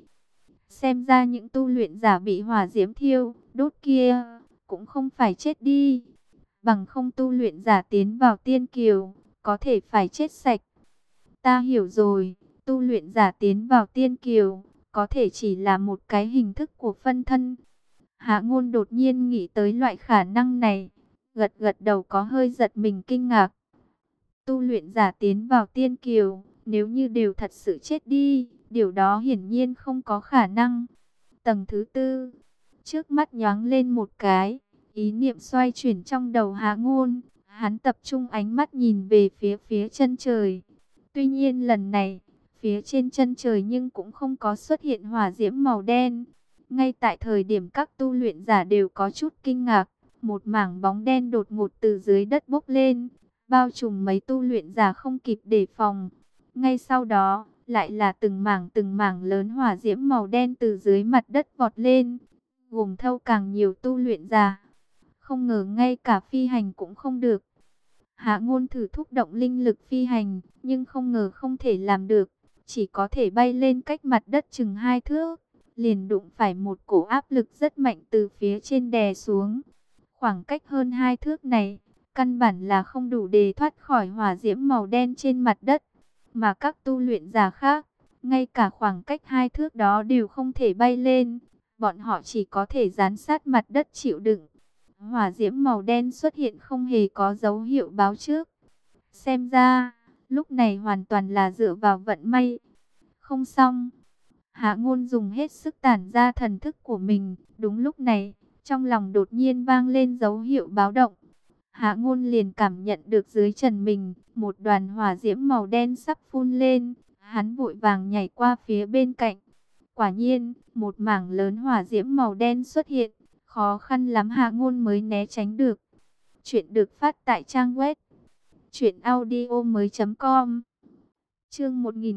Xem ra những tu luyện giả bị hỏa diễm thiêu, đốt kia, cũng không phải chết đi. Bằng không tu luyện giả tiến vào tiên kiều, có thể phải chết sạch. Ta hiểu rồi, tu luyện giả tiến vào tiên kiều, có thể chỉ là một cái hình thức của phân thân. Hạ Ngôn đột nhiên nghĩ tới loại khả năng này, gật gật đầu có hơi giật mình kinh ngạc. Tu luyện giả tiến vào tiên kiều, nếu như đều thật sự chết đi, điều đó hiển nhiên không có khả năng. Tầng thứ tư, trước mắt nhoáng lên một cái, ý niệm xoay chuyển trong đầu Hạ Ngôn, hắn tập trung ánh mắt nhìn về phía chân trời. Tuy nhiên lần này, phía trên chân trời nhưng cũng không có xuất hiện hỏa diễm màu đen. Ngay tại thời điểm các tu luyện giả đều có chút kinh ngạc, một mảng bóng đen đột ngột từ dưới đất bốc lên, bao trùm mấy tu luyện giả không kịp đề phòng. Ngay sau đó, lại là từng mảng lớn hỏa diễm màu đen từ dưới mặt đất vọt lên, gồm thâu càng nhiều tu luyện giả. Không ngờ ngay cả phi hành cũng không được. Hạ Ngôn thử thúc động linh lực phi hành, nhưng không ngờ không thể làm được, chỉ có thể bay lên cách mặt đất chừng 2 thước, liền đụng phải một cổ áp lực rất mạnh từ phía trên đè xuống. Khoảng cách hơn 2 thước này, căn bản là không đủ để thoát khỏi hỏa diễm màu đen trên mặt đất, mà các tu luyện giả khác, ngay cả khoảng cách 2 thước đó đều không thể bay lên, bọn họ chỉ có thể dán sát mặt đất chịu đựng. Hỏa diễm màu đen xuất hiện không hề có dấu hiệu báo trước. Xem ra, lúc này hoàn toàn là dựa vào vận may. Không xong. Hạ Ngôn dùng hết sức tản ra thần thức của mình. Đúng lúc này, trong lòng đột nhiên vang lên dấu hiệu báo động. Hạ Ngôn liền cảm nhận được dưới chân mình, một đoàn hỏa diễm màu đen sắp phun lên. Hắn vội vàng nhảy qua phía bên cạnh. Quả nhiên, một mảng lớn hỏa diễm màu đen xuất hiện. Khó khăn lắm Hạ Ngôn mới né tránh được. Chuyện được phát tại trang web truyệnaudiomoi.com. Chương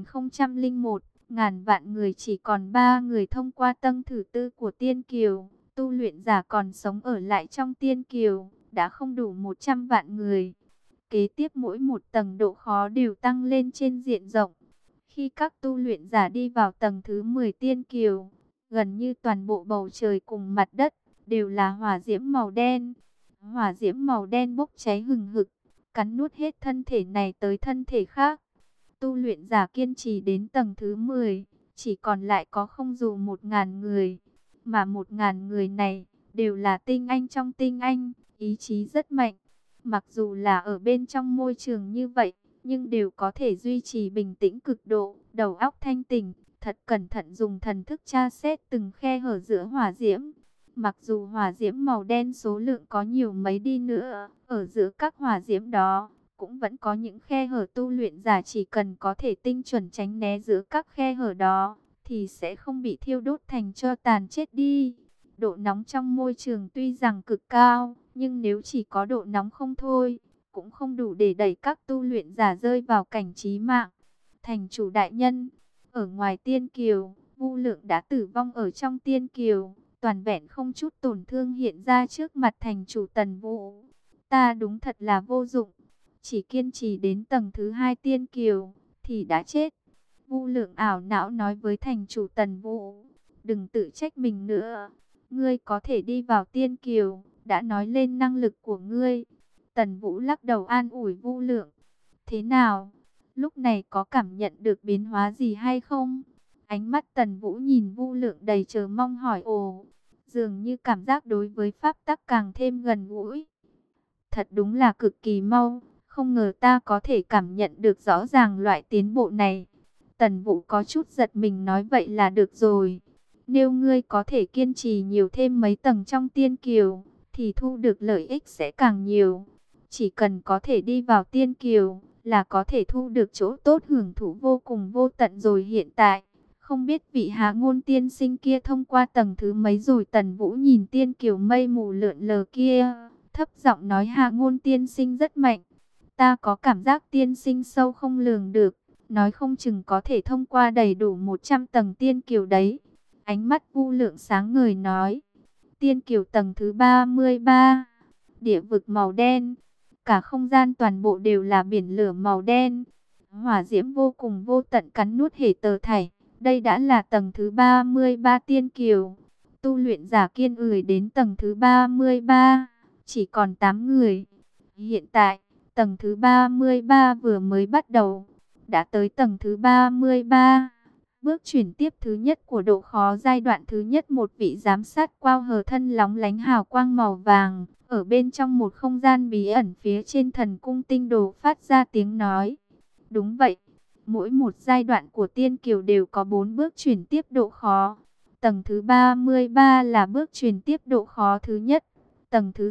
1001, ngàn vạn người chỉ còn 3 người thông qua tầng thứ tư của Tiên Kiều, tu luyện giả còn sống ở lại trong Tiên Kiều đã không đủ 100 vạn người. Kế tiếp mỗi một tầng độ khó đều tăng lên trên diện rộng. Khi các tu luyện giả đi vào tầng thứ 10 Tiên Kiều, gần như toàn bộ bầu trời cùng mặt đất đều là hỏa diễm màu đen. Hỏa diễm màu đen bốc cháy hừng hực, cắn nuốt hết thân thể này tới thân thể khác. Tu luyện giả kiên trì đến tầng thứ 10, chỉ còn lại có không dù 1.000 người. Mà 1.000 người này đều là tinh anh trong tinh anh, ý chí rất mạnh. Mặc dù là ở bên trong môi trường như vậy, nhưng đều có thể duy trì bình tĩnh cực độ, đầu óc thanh tỉnh, thật cẩn thận dùng thần thức tra xét từng khe hở giữa hỏa diễm. Mặc dù hỏa diễm màu đen số lượng có nhiều mấy đi nữa, ở giữa các hỏa diễm đó, cũng vẫn có những khe hở tu luyện giả chỉ cần có thể tinh chuẩn tránh né giữa các khe hở đó, thì sẽ không bị thiêu đốt thành tro tàn chết đi. Độ nóng trong môi trường tuy rằng cực cao, nhưng nếu chỉ có độ nóng không thôi, cũng không đủ để đẩy các tu luyện giả rơi vào cảnh chí mạng. Thành chủ đại nhân, ở ngoài Tiên Kiều, Vu Lượng đã tử vong ở trong Tiên Kiều, toàn vẹn không chút tổn thương hiện ra trước mặt thành chủ Tần Vũ. Ta đúng thật là vô dụng, chỉ kiên trì đến tầng thứ 2 Tiên Kiều thì đã chết. Vu Lượng ảo não nói với thành chủ Tần Vũ, đừng tự trách mình nữa, ngươi có thể đi vào Tiên Kiều, đã nói lên năng lực của ngươi. Tần Vũ lắc đầu an ủi Vu Lượng. Thế nào? Lúc này có cảm nhận được biến hóa gì hay không? Ánh mắt Tần Vũ nhìn Vu Lượng đầy chờ mong hỏi. Ồ, dường như cảm giác đối với pháp tắc càng thêm gần gũi. Thật đúng là cực kỳ mau, không ngờ ta có thể cảm nhận được rõ ràng loại tiến bộ này. Tần Vũ có chút giật mình nói vậy là được rồi. Nếu ngươi có thể kiên trì nhiều thêm mấy tầng trong Tiên Kiều, thì thu được lợi ích sẽ càng nhiều. Chỉ cần có thể đi vào Tiên Kiều, là có thể thu được chỗ tốt hưởng thụ vô cùng vô tận rồi. Hiện tại, không biết vị Hạ Ngôn tiên sinh kia thông qua tầng thứ mấy rồi. Tần Vũ nhìn Tiên Kiều mây mù lượn lờ kia, thấp giọng nói Hạ Ngôn tiên sinh rất mạnh. Ta có cảm giác tiên sinh sâu không lường được, nói không chừng có thể thông qua đầy đủ 100 tầng Tiên Kiều đấy. Ánh mắt Vu Lượng sáng ngời nói. Tiên Kiều tầng thứ 33, địa vực màu đen. Cả không gian toàn bộ đều là biển lửa màu đen. Hỏa diễm vô cùng vô tận cắn nuốt hết tờ thảy. Đây đã là tầng thứ 33 Tiên Kiều. Tu luyện giả kiên ười đến tầng thứ 33, chỉ còn 8 người. Hiện tại, tầng thứ 33 vừa mới bắt đầu, đã tới tầng thứ 33. Bước chuyển tiếp thứ nhất của độ khó giai đoạn thứ nhất, một vị giám sát quao hờ thân lóng lánh hào quang màu vàng, ở bên trong một không gian bí ẩn phía trên thần cung tinh đồ phát ra tiếng nói. Đúng vậy, mỗi một giai đoạn của Tiên Kiều đều có 4 bước chuyển tiếp độ khó. Tầng thứ 33 là bước chuyển tiếp độ khó thứ nhất. Tầng thứ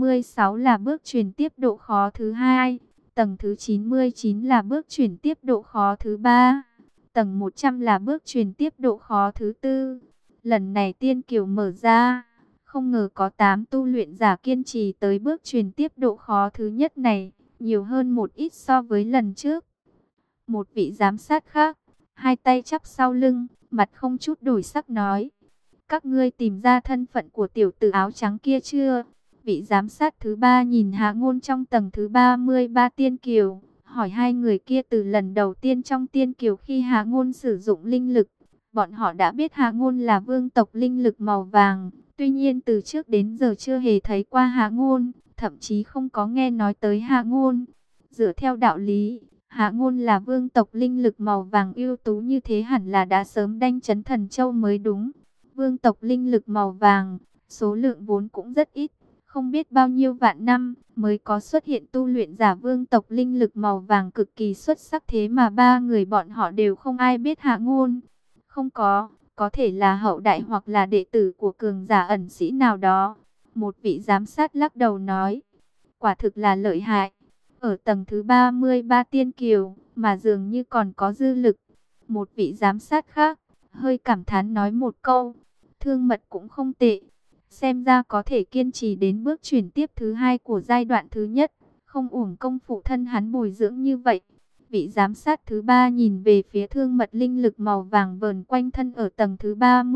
66 là bước chuyển tiếp độ khó thứ hai. Tầng thứ 99 là bước chuyển tiếp độ khó thứ ba. Tầng 100 là bước truyền tiếp độ khó thứ tư. Lần này tiên kiều mở ra, không ngờ có 8 tu luyện giả kiên trì tới bước truyền tiếp độ khó thứ nhất này, nhiều hơn một ít so với lần trước. Một vị giám sát khác, hai tay chắp sau lưng, mặt không chút đổi sắc nói: các ngươi tìm ra thân phận của tiểu tử áo trắng kia chưa? Vị giám sát thứ ba nhìn Hạ Ngôn trong tầng thứ 33 tiên kiều, hỏi hai người kia từ lần đầu tiên trong tiên kiều khi Hạ Ngôn sử dụng linh lực. Bọn họ đã biết Hạ Ngôn là vương tộc linh lực màu vàng, tuy nhiên từ trước đến giờ chưa hề thấy qua Hạ Ngôn, thậm chí không có nghe nói tới Hạ Ngôn. Dựa theo đạo lý, Hạ Ngôn là vương tộc linh lực màu vàng ưu tú như thế hẳn là đã sớm đanh chấn Thần Châu mới đúng. Vương tộc linh lực màu vàng, số lượng vốn cũng rất ít, không biết bao nhiêu vạn năm mới có xuất hiện tu luyện giả vương tộc linh lực màu vàng cực kỳ xuất sắc, thế mà ba người bọn họ đều không ai biết Hạ Ngôn. Không có thể là hậu đại hoặc là đệ tử của cường giả ẩn sĩ nào đó. Một vị giám sát lắc đầu nói: quả thực là lợi hại. Ở tầng thứ 33 tiên kiều mà dường như còn có dư lực. Một vị giám sát khác hơi cảm thán nói một câu: Thương Mật cũng không tệ. Xem ra có thể kiên trì đến bước chuyển tiếp thứ hai của giai đoạn thứ nhất. Không uổng công phụ thân hắn bồi dưỡng như vậy. Vị giám sát thứ ba nhìn về phía Thương Mật linh lực màu vàng vờn quanh thân ở tầng thứ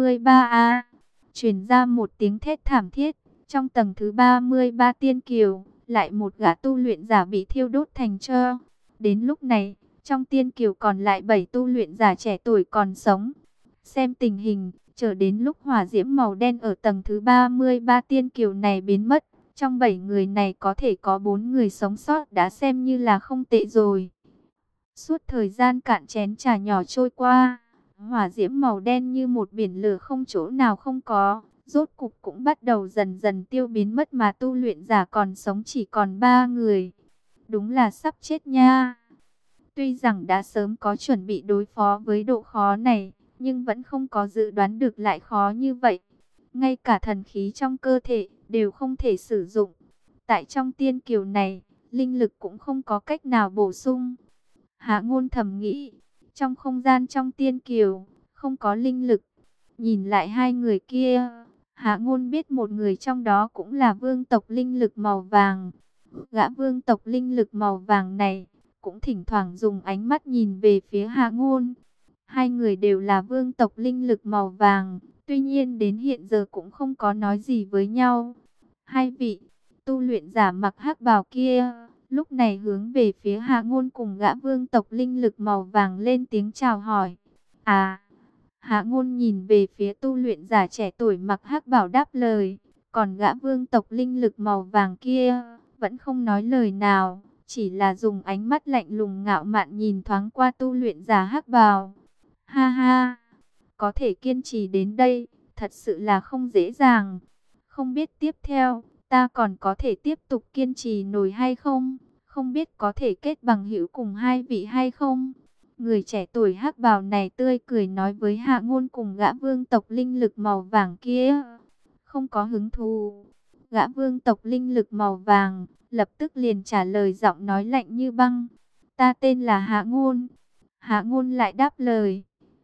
33A. Truyền ra một tiếng thét thảm thiết. Trong tầng thứ 33 tiên kiều, lại một gã tu luyện giả bị thiêu đốt thành tro. Đến lúc này, trong tiên kiều còn lại 7 tu luyện giả trẻ tuổi còn sống. Xem tình hình, chờ đến lúc hỏa diễm màu đen ở tầng thứ 33 tiên kiều này biến mất, trong 7 người này có thể có 4 người sống sót đã xem như là không tệ rồi. Suốt thời gian cạn chén trà nhỏ trôi qua, hỏa diễm màu đen như một biển lửa không chỗ nào không có, rốt cục cũng bắt đầu dần dần tiêu biến mất mà tu luyện giả còn sống chỉ còn 3 người. Đúng là sắp chết nha. Tuy rằng đã sớm có chuẩn bị đối phó với độ khó này, nhưng vẫn không có dự đoán được lại khó như vậy. Ngay cả thần khí trong cơ thể đều không thể sử dụng. Tại trong tiên kiều này, linh lực cũng không có cách nào bổ sung. Hạ Ngôn thầm nghĩ, trong không gian trong tiên kiều, không có linh lực. Nhìn lại hai người kia, Hạ Ngôn biết một người trong đó cũng là vương tộc linh lực màu vàng. Gã vương tộc linh lực màu vàng này, cũng thỉnh thoảng dùng ánh mắt nhìn về phía Hạ Ngôn. Hai người đều là vương tộc linh lực màu vàng, tuy nhiên đến hiện giờ cũng không có nói gì với nhau. Hai vị tu luyện giả mặc hắc bào kia, lúc này hướng về phía Hạ Ngôn cùng gã vương tộc linh lực màu vàng lên tiếng chào hỏi. À, Hạ Ngôn nhìn về phía tu luyện giả trẻ tuổi mặc hắc bào đáp lời, còn gã vương tộc linh lực màu vàng kia vẫn không nói lời nào, chỉ là dùng ánh mắt lạnh lùng ngạo mạn nhìn thoáng qua tu luyện giả hắc bào. Ha ha, có thể kiên trì đến đây, thật sự là không dễ dàng. Không biết tiếp theo, ta còn có thể tiếp tục kiên trì nổi hay không? Không biết có thể kết bằng hữu cùng hai vị hay không? Người trẻ tuổi hắc bào này tươi cười nói với Hạ Ngôn cùng gã vương tộc linh lực màu vàng kia. Không có hứng thú. Gã vương tộc linh lực màu vàng lập tức liền trả lời giọng nói lạnh như băng. Ta tên là Hạ Ngôn. Hạ Ngôn lại đáp lời.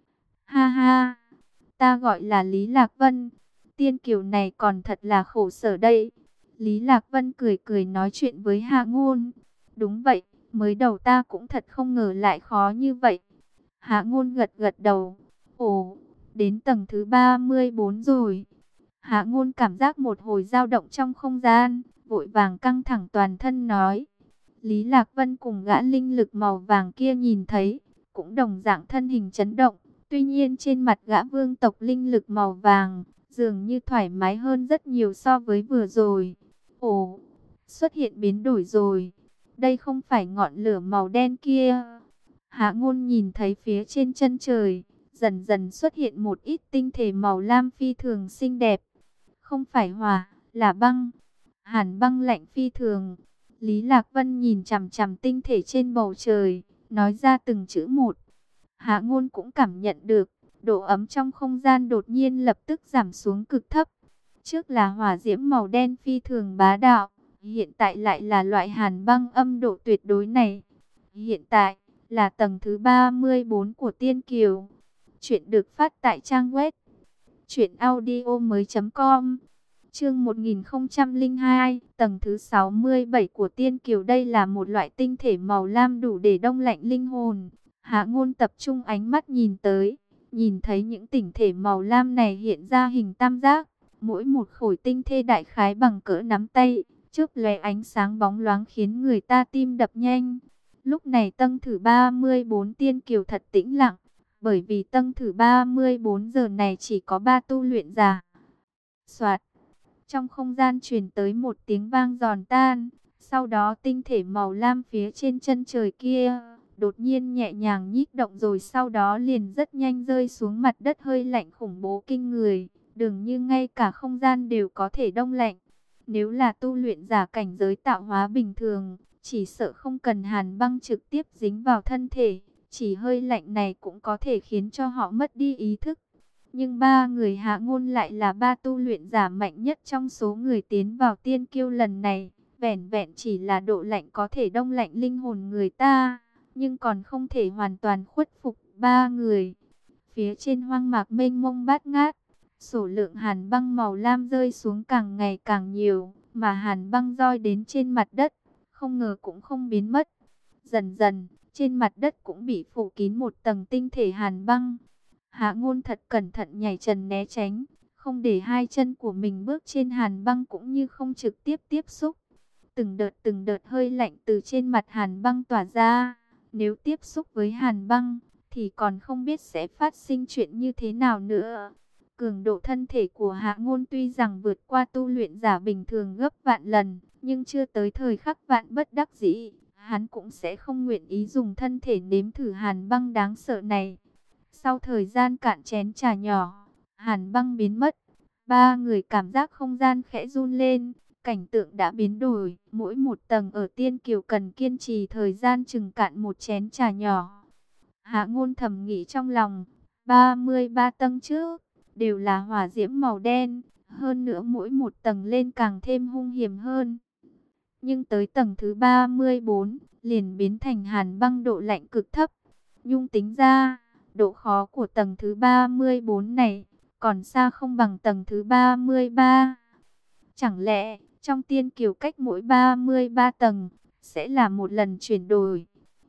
Ha ha, ta gọi là Lý Lạc Vân. Tiên kiều này còn thật là khổ sở đây. Lý Lạc Vân cười cười nói chuyện với Hạ Ngôn. Đúng vậy, mới đầu ta cũng thật không ngờ lại khó như vậy. Hạ Ngôn gật gật đầu. Ồ, đến tầng thứ 34 rồi. Hạ Ngôn cảm giác một hồi dao động trong không gian, vội vàng căng thẳng toàn thân nói. Lý Lạc Vân cùng gã linh lực màu vàng kia nhìn thấy, cũng đồng dạng thân hình chấn động. Tuy nhiên trên mặt gã vương tộc linh lực màu vàng, dường như thoải mái hơn rất nhiều so với vừa rồi. Ồ, xuất hiện biến đổi rồi. Đây không phải ngọn lửa màu đen kia. Hạ Ngôn nhìn thấy phía trên chân trời, dần dần xuất hiện một ít tinh thể màu lam phi thường xinh đẹp. Không phải hỏa, là băng. Hàn băng lạnh phi thường. Lý Lạc Vân nhìn chằm chằm tinh thể trên bầu trời, nói ra từng chữ một. Hạ Ngôn cũng cảm nhận được, độ ấm trong không gian đột nhiên lập tức giảm xuống cực thấp. Trước là hỏa diễm màu đen phi thường bá đạo, hiện tại lại là loại hàn băng âm độ tuyệt đối này. Hiện tại, là tầng thứ 34 của Tiên Kiều. Chuyện được phát tại trang web truyệnaudiomoi.com. Chương 1002, tầng thứ 67 của Tiên Kiều. Đây là một loại tinh thể màu lam đủ để đông lạnh linh hồn. Hạ Ngôn tập trung ánh mắt nhìn tới, nhìn thấy những tinh thể màu lam này hiện ra hình tam giác, mỗi một khối tinh thể đại khái bằng cỡ nắm tay, chớp lóe ánh sáng bóng loáng khiến người ta tim đập nhanh. Lúc này tầng thứ 34 Tiên Kiều thật tĩnh lặng, bởi vì tầng thứ 34 giờ này chỉ có 3 tu luyện giả. Soạt, trong không gian truyền tới một tiếng vang giòn tan, sau đó tinh thể màu lam phía trên chân trời kia đột nhiên nhẹ nhàng nhích động rồi sau đó liền rất nhanh rơi xuống mặt đất, hơi lạnh khủng bố kinh người, dường như ngay cả không gian đều có thể đông lạnh. Nếu là tu luyện giả cảnh giới tạo hóa bình thường, chỉ sợ không cần hàn băng trực tiếp dính vào thân thể, chỉ hơi lạnh này cũng có thể khiến cho họ mất đi ý thức. Nhưng ba người Hạ Ngôn lại là ba tu luyện giả mạnh nhất trong số người tiến vào Tiên Kiêu lần này. Vẻn vẹn chỉ là độ lạnh có thể đông lạnh linh hồn người ta, nhưng còn không thể hoàn toàn khuất phục ba người. Phía trên hoang mạc mênh mông bát ngát, số lượng hàn băng màu lam rơi xuống càng ngày càng nhiều, mà hàn băng rơi đến trên mặt đất, không ngờ cũng không biến mất. Dần dần, trên mặt đất cũng bị phủ kín một tầng tinh thể hàn băng. Hạ Ngôn thật cẩn thận nhảy trần né tránh, không để hai chân của mình bước trên hàn băng cũng như không trực tiếp tiếp xúc. Từng đợt hơi lạnh từ trên mặt hàn băng tỏa ra. Nếu tiếp xúc với hàn băng, thì còn không biết sẽ phát sinh chuyện như thế nào nữa. Cường độ thân thể của Hạ Ngôn tuy rằng vượt qua tu luyện giả bình thường gấp vạn lần, nhưng chưa tới thời khắc vạn bất đắc dĩ, hắn cũng sẽ không nguyện ý dùng thân thể nếm thử hàn băng đáng sợ này. Sau thời gian cạn chén trà nhỏ, hàn băng biến mất. Ba người cảm giác không gian khẽ run lên, cảnh tượng đã biến đổi. Mỗi một tầng ở Tiên Kiều cần kiên trì thời gian chừng cạn một chén trà nhỏ. Hạ Ngôn thầm nghĩ trong lòng, 33 tầng trước đều là hỏa diễm màu đen, hơn nữa mỗi một tầng lên càng thêm hung hiểm hơn. Nhưng tới tầng thứ 34, liền biến thành hàn băng độ lạnh cực thấp. Nhung tính ra, độ khó của tầng thứ 34 này còn xa không bằng tầng thứ 33. Chẳng lẽ trong Tiên Kiều cách mỗi 33 tầng sẽ là một lần chuyển đổi?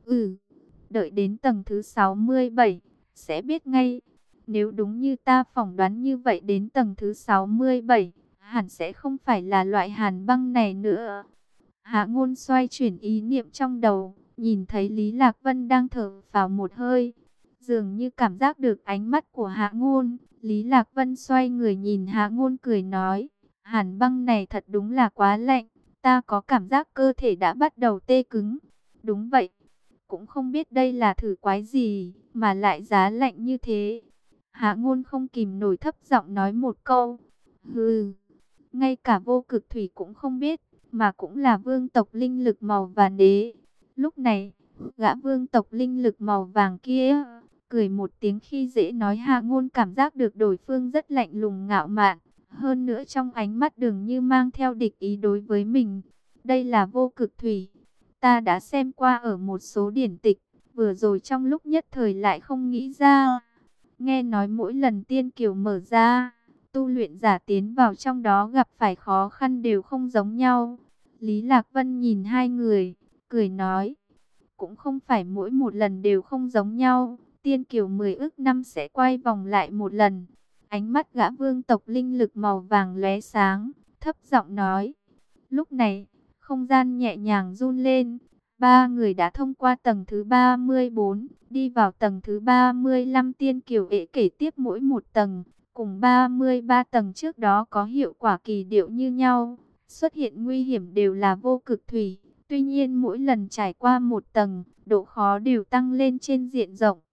Đợi đến tầng thứ 67 sẽ biết ngay. Nếu đúng như ta phỏng đoán như vậy, đến tầng thứ 67 hẳn sẽ không phải là loại hàn băng này nữa. Hạ Ngôn xoay chuyển ý niệm trong đầu, nhìn thấy Lý Lạc Vân đang thở phào một hơi. Dường như cảm giác được ánh mắt của Hạ Ngôn, Lý Lạc Vân xoay người nhìn Hạ Ngôn cười nói, hàn băng này thật đúng là quá lạnh, ta có cảm giác cơ thể đã bắt đầu tê cứng. Đúng vậy, cũng không biết đây là thử quái gì mà lại giá lạnh như thế. Hạ Ngôn không kìm nổi thấp giọng nói một câu, hừ, ngay cả Vô Cực Thủy cũng không biết, mà cũng là vương tộc linh lực màu vàng đế. Lúc này, gã vương tộc linh lực màu vàng kia cười một tiếng khi dễ nói. Hạ Ngôn cảm giác được đối phương rất lạnh lùng ngạo mạn, hơn nữa trong ánh mắt dường như mang theo địch ý đối với mình. Đây là Vô Cực Thủy, ta đã xem qua ở một số điển tịch, vừa rồi trong lúc nhất thời lại không nghĩ ra. Nghe nói mỗi lần Tiên Kiều mở ra, tu luyện giả tiến vào trong đó gặp phải khó khăn đều không giống nhau. Lý Lạc Vân nhìn hai người, cười nói, cũng không phải mỗi một lần đều không giống nhau. Tiên Kiều 10 ức năm sẽ quay vòng lại một lần. Ánh mắt gã vương tộc linh lực màu vàng lóe sáng, thấp giọng nói. Lúc này, không gian nhẹ nhàng run lên. Ba người đã thông qua tầng thứ 34, đi vào tầng thứ 35. Tiên Kiều ệ kể tiếp mỗi một tầng, cùng 33 tầng trước đó có hiệu quả kỳ diệu như nhau. Xuất hiện nguy hiểm đều là Vô Cực Thủy. Tuy nhiên mỗi lần trải qua một tầng, độ khó đều tăng lên trên diện rộng.